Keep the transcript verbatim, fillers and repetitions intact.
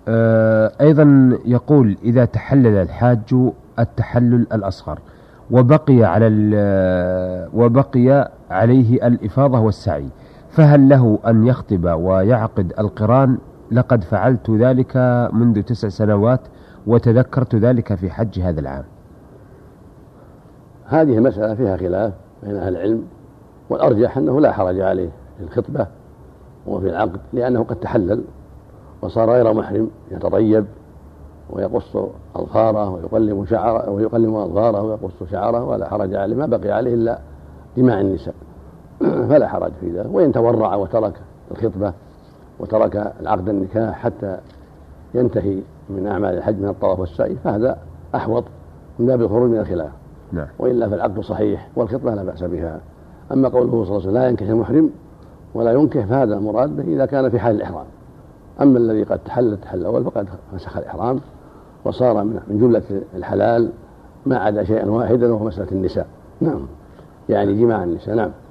أيضا يقول: إذا تحلل الحاج التحلل الأصغر وبقي على وبقي عليه الإفاضة والسعي، فهل له أن يخطب ويعقد القران؟ لقد فعلت ذلك منذ تسع سنوات وتذكرت ذلك في حج هذا العام. هذه مسألة فيها خلاف بين أهل العلم، والأرجح أنه لا حرج عليه في الخطبة وفي العقد، لأنه قد تحلل وصار غير محرم، يتطيب ويقص أظفاره ويقلم شعره ويقلم أظفاره ويقص شعره ولا حرج عليه، ما بقي عليه إلا جماع النساء فلا حرج في ذلك. وإن تورع وترك الخطبة وترك العقد النكاح حتى ينتهي من أعمال الحج من الطواف والسعي فهذا أحوط من باب الخروج من الخلاف. نعم. وإلا فالعقد صحيح والخطبة لا بأس بها. أما قوله صلى الله عليه وسلم لا ينكح المحرم ولا ينكح فهذا المراد به إذا كان في حال الإحرام. أما الذي قد تحل التحل الأول فقد فسخ الإحرام وصار من جملة الحلال ما عدا شيئا واحدا وهو مسألة النساء. نعم، يعني جماع النساء. نعم.